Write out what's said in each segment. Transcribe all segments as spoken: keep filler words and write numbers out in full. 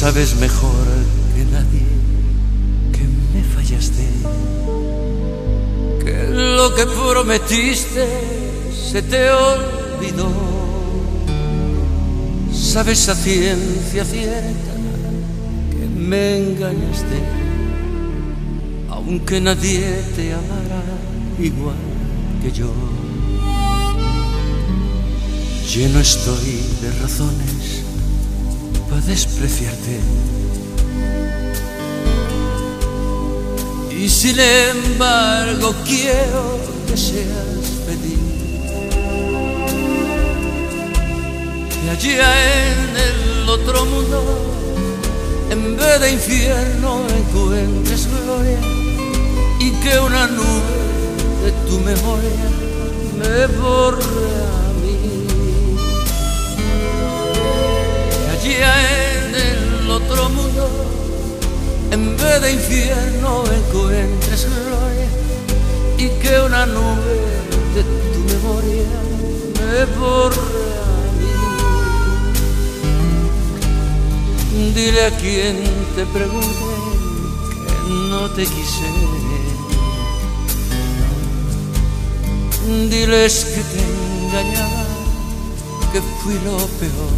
sabes mejor que nadie que me fallaste, que lo que prometiste se te olvidó. Sabes a ciencia cierta que me engañaste, aunque nadie te amará igual que yo. Lleno estoy de razones para despreciarte, y sin embargo quiero que seas feliz, que allá en el otro mundo, en vez de infierno, encuentres gloria, y que una nube de tu memoria me borre a mí. Que allá en el otro mundo, en vez de infierno, encuentres gloria, y que una nube de tu memoria me borre a mí. Dile a quien te pregunte que no te quise, diles que te engañaba, que fui lo peor,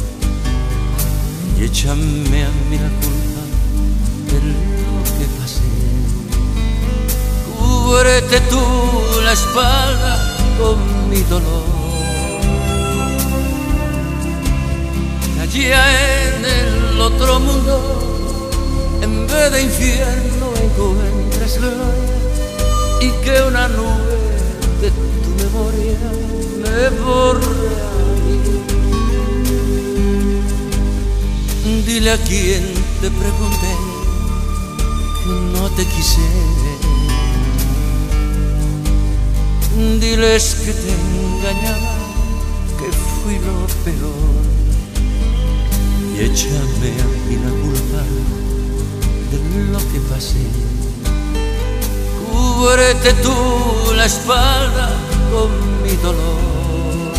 y échame a mí la culpa de lo que pasé. Cúbrete tú la espalda con mi dolor, allá en el otro mundo, en vez de infierno, encuentres gloria, y que una nube de tu memoria me borre a mí. Dile a quien te pregunte que no te quise, diles que te engañaba, que fui lo peor, y échame a mí la culpa de lo que pasé. Cúbrete tú la espalda con mi dolor,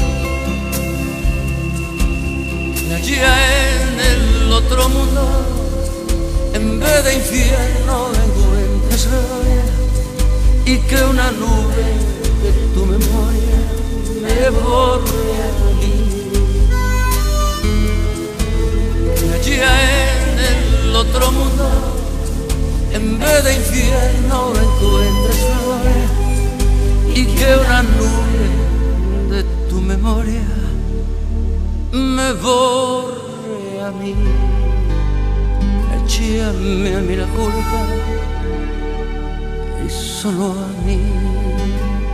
y allá en el otro mundo, en vez de infierno, encuentres gloria, y que una nube de tu memoria me borre a mí. Y allá en el otro mundo, en vez de infierno, encuentres gloria, y que una nube de tu memoria me borre a mí. Échame a mí la culpa, y solo a mí.